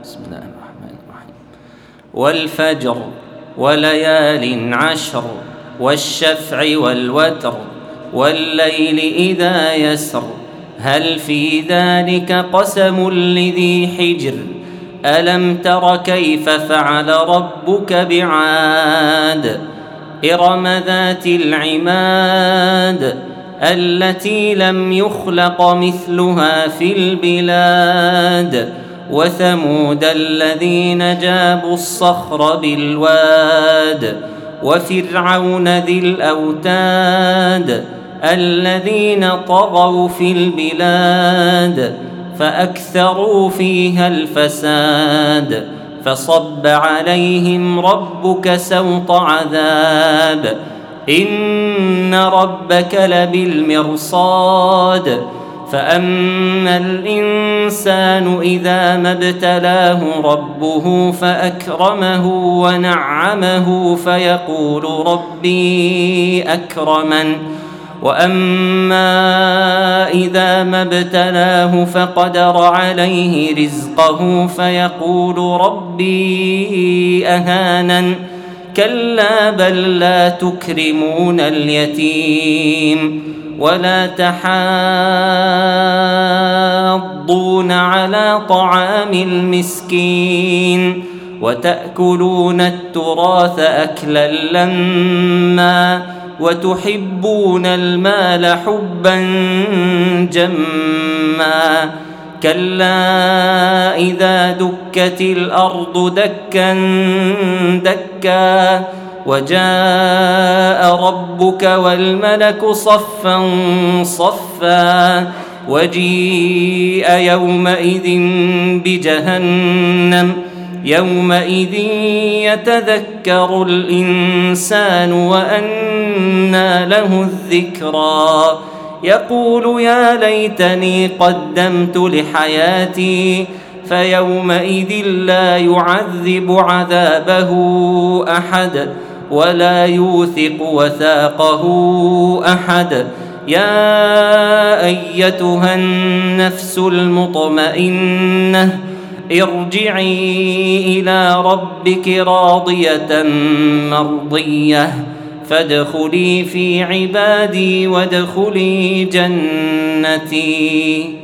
بسم الله الرحمن الرحيم. والفجر وليال عشر والشفع والوتر والليل إذا يسر هل في ذلك قسم لذي حجر ألم تر كيف فعل ربك بعاد إرم ذات العماد التي لم يخلق مثلها في البلاد وثمود الذين جابوا الصخر بالواد وفرعون ذي الأوتاد الذين طغوا في البلاد فأكثروا فيها الفساد فصب عليهم ربك سوط عذاب إن ربك لبالمرصاد فأما الإنسان إذا ما ابتلاه ربه فأكرمه ونعمه فيقول ربي أكرمن وأما إذا ما ابتلاه فقدر عليه رزقه فيقول ربي أهانن كلا بل لا تكرمون اليتيم ولا تحاضون على طعام المسكين وتأكلون التراث أكلا لما وتحبون المال حبا جما كلا إذا دكت الأرض دكا دكا وجاء ربك والملك صفا صفا وجيء يومئذ بجهنم يومئذ يتذكر الإنسان وأنى له الذكرى يقول يا ليتني قدمت لحياتي فيومئذ لا يعذب عذابه أحد ولا يوثق وثاقه أحد يا أيتها النفس المطمئنة ارجعي إلى ربك راضية مرضية فادخلي في عبادي وادخلي جنتي.